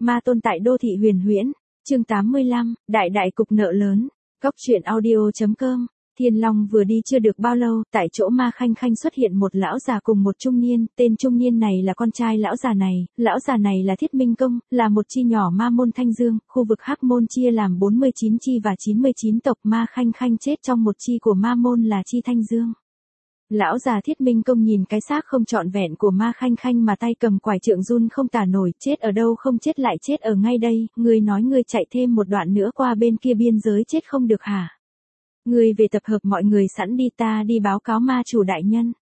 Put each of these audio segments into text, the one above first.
Ma tôn tại đô thị huyền huyễn, chương 85, đại đại cục nợ lớn, góc truyện audio.com. Thiên Long vừa đi chưa được bao lâu, tại chỗ Ma Khanh Khanh xuất hiện một lão già cùng một trung niên, tên trung niên này là con trai lão già này là Thiết Minh Công, là một chi nhỏ ma môn Thanh Dương, khu vực Hắc môn chia làm 49 chi và 99 tộc. Ma Khanh Khanh chết trong một chi của ma môn là chi Thanh Dương. Lão già Thiết Minh Công nhìn cái xác không trọn vẹn của Ma Khanh Khanh mà tay cầm quải trượng run không tả nổi, chết ở đâu không chết lại chết ở ngay đây, ngươi nói ngươi chạy thêm một đoạn nữa qua bên kia biên giới chết không được hả? Ngươi về tập hợp mọi người sẵn đi, ta đi báo cáo ma chủ đại nhân.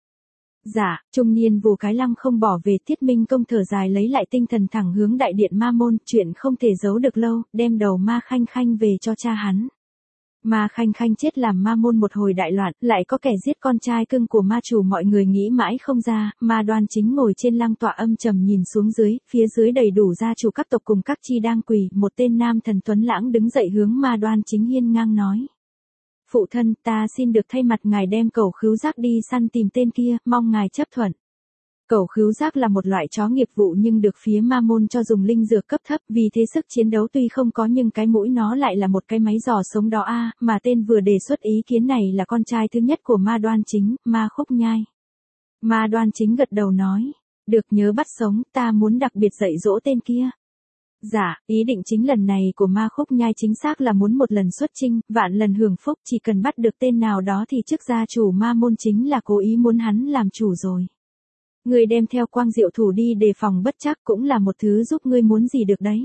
Dạ, trung niên vù cái lăng không bỏ về. Thiết Minh Công thở dài lấy lại tinh thần thẳng hướng đại điện ma môn, chuyện không thể giấu được lâu, đem đầu Ma Khanh Khanh về cho cha hắn. Ma Khanh Khanh chết làm ma môn một hồi đại loạn, lại có kẻ giết con trai cưng của ma chủ, mọi người nghĩ mãi không ra. Ma Đoan Chính ngồi trên lăng tọa âm trầm nhìn xuống dưới, phía dưới đầy đủ gia chủ các tộc cùng các chi đang quỳ. Một tên nam thần tuấn lãng đứng dậy hướng Ma Đoan Chính hiên ngang nói: Phụ thân, ta xin được thay mặt ngài đem cẩu khứu giác đi săn tìm tên kia, mong ngài chấp thuận. Cẩu khứu giác là một loại chó nghiệp vụ nhưng được phía ma môn cho dùng linh dược cấp thấp, vì thế sức chiến đấu tuy không có nhưng cái mũi nó lại là một cái máy giò sống đó a. Mà tên vừa đề xuất ý kiến này là con trai thứ nhất của Ma Đoan Chính, Ma Khúc Nhai. Ma Đoan Chính gật đầu nói: được, nhớ bắt sống, ta muốn đặc biệt dạy dỗ tên kia. Dạ, ý định chính lần này của Ma Khúc Nhai chính xác là muốn một lần xuất chinh, vạn lần hưởng phúc, chỉ cần bắt được tên nào đó thì chức gia chủ ma môn chính là cố ý muốn hắn làm chủ rồi. Ngươi đem theo Quang Diệu Thủ đi đề phòng bất trắc cũng là một thứ giúp ngươi muốn gì được đấy.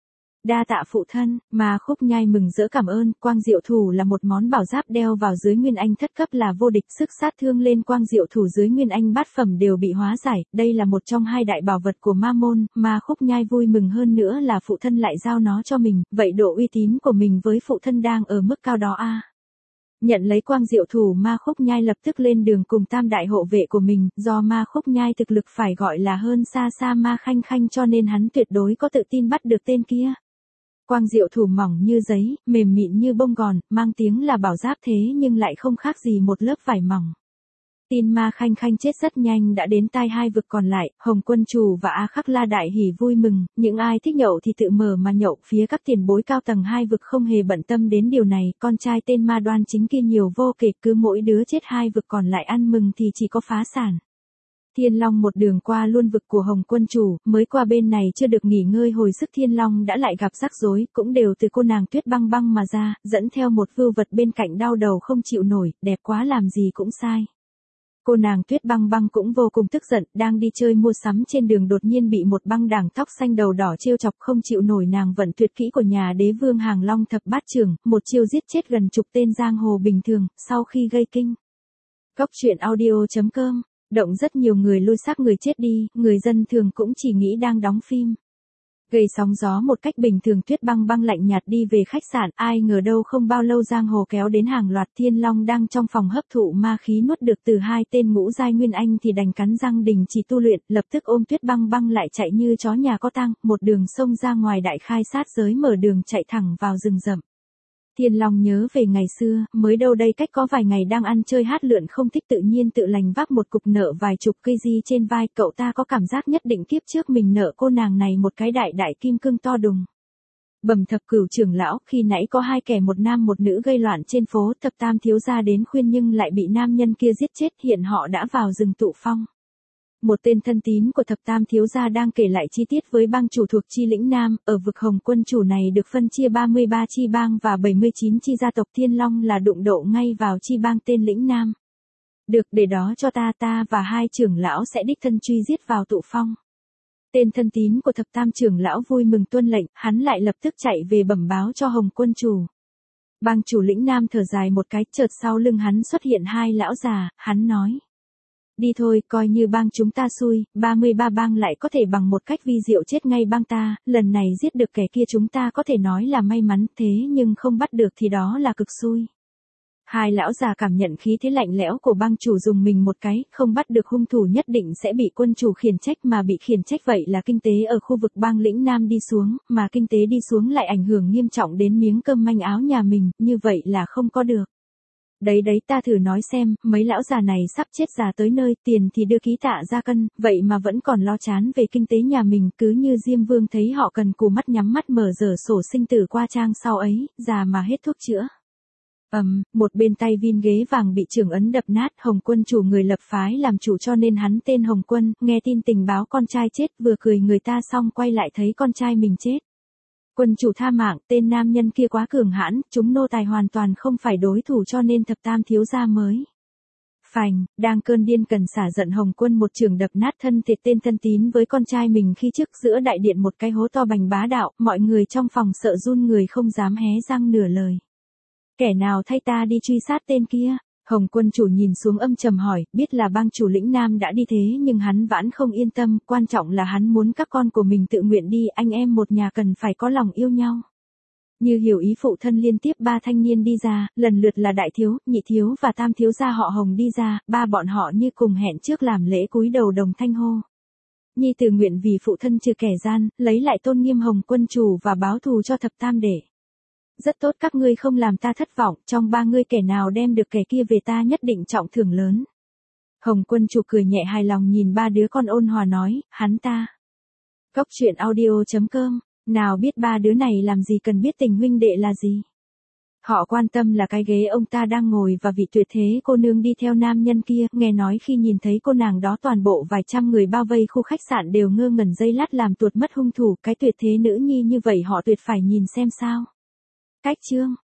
Đa tạ phụ thân. Ma Khúc Nhai mừng rỡ cảm ơn. Quang Diệu Thủ là một món bảo giáp đeo vào dưới Nguyên Anh thất cấp là vô địch, sức sát thương lên Quang Diệu Thủ dưới Nguyên Anh bát phẩm đều bị hóa giải, đây là một trong hai đại bảo vật của ma môn. Ma Khúc Nhai vui mừng hơn nữa là phụ thân lại giao nó cho mình, vậy độ uy tín của mình với phụ thân đang ở mức cao đó a. Nhận lấy Quang Diệu Thủ, Ma Khúc Nhai lập tức lên đường cùng tam đại hộ vệ của mình, do Ma Khúc Nhai thực lực phải gọi là hơn xa xa Ma Khanh Khanh cho nên hắn tuyệt đối có tự tin bắt được tên kia. Quang Diệu Thủ mỏng như giấy, mềm mịn như bông gòn, mang tiếng là bảo giáp thế nhưng lại không khác gì một lớp vải mỏng. Tin Ma Khanh Khanh chết rất nhanh đã đến tai hai vực còn lại, Hồng Quân Chủ và A Khắc La đại hỉ vui mừng, những ai thích nhậu thì tự mở mà nhậu, phía các tiền bối cao tầng hai vực không hề bận tâm đến điều này, con trai tên Ma Đoan Chính kia nhiều vô kể, cứ mỗi đứa chết hai vực còn lại ăn mừng thì chỉ có phá sản. Thiên Long một đường qua luôn vực của Hồng Quân Chủ, mới qua bên này chưa được nghỉ ngơi hồi sức Thiên Long đã lại gặp rắc rối, cũng đều từ cô nàng Tuyết Băng Băng mà ra, dẫn theo một vưu vật bên cạnh đau đầu không chịu nổi, đẹp quá làm gì cũng sai. Cô nàng Tuyết Băng Băng cũng vô cùng tức giận, đang đi chơi mua sắm trên đường đột nhiên bị một băng đảng tóc xanh đầu đỏ trêu chọc, không chịu nổi nàng vận tuyệt kỹ của nhà đế vương Hàng Long thập bát trưởng, một chiêu giết chết gần chục tên giang hồ bình thường, sau khi gây kinh. Góc truyện audio.com. Động rất nhiều người lôi xác người chết đi, người dân thường cũng chỉ nghĩ đang đóng phim. Gây sóng gió một cách bình thường, Tuyết Băng Băng lạnh nhạt đi về khách sạn, ai ngờ đâu không bao lâu giang hồ kéo đến hàng loạt. Thiên Long đang trong phòng hấp thụ ma khí nuốt được từ hai tên ngũ giai Nguyên Anh thì đành cắn răng đình chỉ tu luyện, lập tức ôm Tuyết Băng Băng lại chạy như chó nhà có tang, một đường xông ra ngoài đại khai sát giới, mở đường chạy thẳng vào rừng rậm. Thiên Long nhớ về ngày xưa, mới đâu đây cách có vài ngày đang ăn chơi hát lượn không thích tự nhiên tự lành vác một cục nợ vài chục cây di trên vai, cậu ta có cảm giác nhất định kiếp trước mình nợ cô nàng này một cái đại đại kim cương to đùng. Bẩm Thập Cửu trưởng lão, khi nãy có hai kẻ một nam một nữ gây loạn trên phố, Thập Tam thiếu gia đến khuyên nhưng lại bị nam nhân kia giết chết, hiện họ đã vào rừng tụ phong. Một tên thân tín của Thập Tam thiếu gia đang kể lại chi tiết với bang chủ thuộc chi lĩnh Nam, ở vực Hồng Quân Chủ này được phân chia 33 chi bang và 79 chi gia tộc. Thiên Long là đụng độ ngay vào chi bang tên lĩnh Nam. Được, để đó cho ta và hai trưởng lão sẽ đích thân truy giết vào tụ phong. Tên thân tín của Thập Tam trưởng lão vui mừng tuân lệnh, hắn lại lập tức chạy về bẩm báo cho Hồng Quân Chủ. Bang chủ lĩnh Nam thở dài một cái, chợt sau lưng hắn xuất hiện hai lão già, hắn nói: đi thôi, coi như bang chúng ta xui, 33 bang lại có thể bằng một cách vi diệu chết ngay bang ta, lần này giết được kẻ kia chúng ta có thể nói là may mắn, thế nhưng không bắt được thì đó là cực xui. Hai lão già cảm nhận khí thế lạnh lẽo của bang chủ dùng mình một cái, không bắt được hung thủ nhất định sẽ bị quân chủ khiển trách, mà bị khiển trách vậy là kinh tế ở khu vực bang lĩnh Nam đi xuống, mà kinh tế đi xuống lại ảnh hưởng nghiêm trọng đến miếng cơm manh áo nhà mình, như vậy là không có được. Đấy đấy ta thử nói xem, mấy lão già này sắp chết già tới nơi, tiền thì đưa ký tạ ra cân, vậy mà vẫn còn lo chán về kinh tế nhà mình, cứ như Diêm Vương thấy họ cần cù mắt nhắm mắt mở dở sổ sinh tử qua trang sau ấy, già mà hết thuốc chữa. Một bên tay vin ghế vàng bị trưởng ấn đập nát, Hồng Quân chủ người lập phái làm chủ cho nên hắn tên Hồng Quân, nghe tin tình báo con trai chết vừa cười người ta xong quay lại thấy con trai mình chết. Quân chủ tha mạng, tên nam nhân kia quá cường hãn, chúng nô tài hoàn toàn không phải đối thủ cho nên thập tam thiếu gia mới. Phành, đang cơn điên cần xả giận Hồng Quân một trường đập nát thân thịt tên thân tín với con trai mình khi trước giữa đại điện một cái hố to bành bá đạo, mọi người trong phòng sợ run người không dám hé răng nửa lời. Kẻ nào thay ta đi truy sát tên kia? Hồng Quân chủ nhìn xuống âm trầm hỏi, biết là bang chủ lĩnh Nam đã đi thế nhưng hắn vẫn không yên tâm, quan trọng là hắn muốn các con của mình tự nguyện đi, anh em một nhà cần phải có lòng yêu nhau. Như hiểu ý phụ thân liên tiếp ba thanh niên đi ra, lần lượt là đại thiếu, nhị thiếu và tam thiếu gia họ Hồng đi ra, ba bọn họ như cùng hẹn trước làm lễ cúi đầu đồng thanh hô. Nhi tử nguyện vì phụ thân trừ kẻ gian, lấy lại tôn nghiêm Hồng Quân chủ và báo thù cho thập tam đệ. Rất tốt các ngươi không làm ta thất vọng, trong ba ngươi kẻ nào đem được kẻ kia về ta nhất định trọng thưởng lớn. Hồng Quân chủ cười nhẹ hài lòng nhìn ba đứa con ôn hòa nói, hắn ta. Cốc truyện audio.com, nào biết ba đứa này làm gì cần biết tình huynh đệ là gì. Họ quan tâm là cái ghế ông ta đang ngồi và vị tuyệt thế cô nương đi theo nam nhân kia, nghe nói khi nhìn thấy cô nàng đó toàn bộ vài trăm người bao vây khu khách sạn đều ngơ ngẩn giây lát làm tuột mất hung thủ, cái tuyệt thế nữ nhi như vậy họ tuyệt phải nhìn xem sao. Cách chương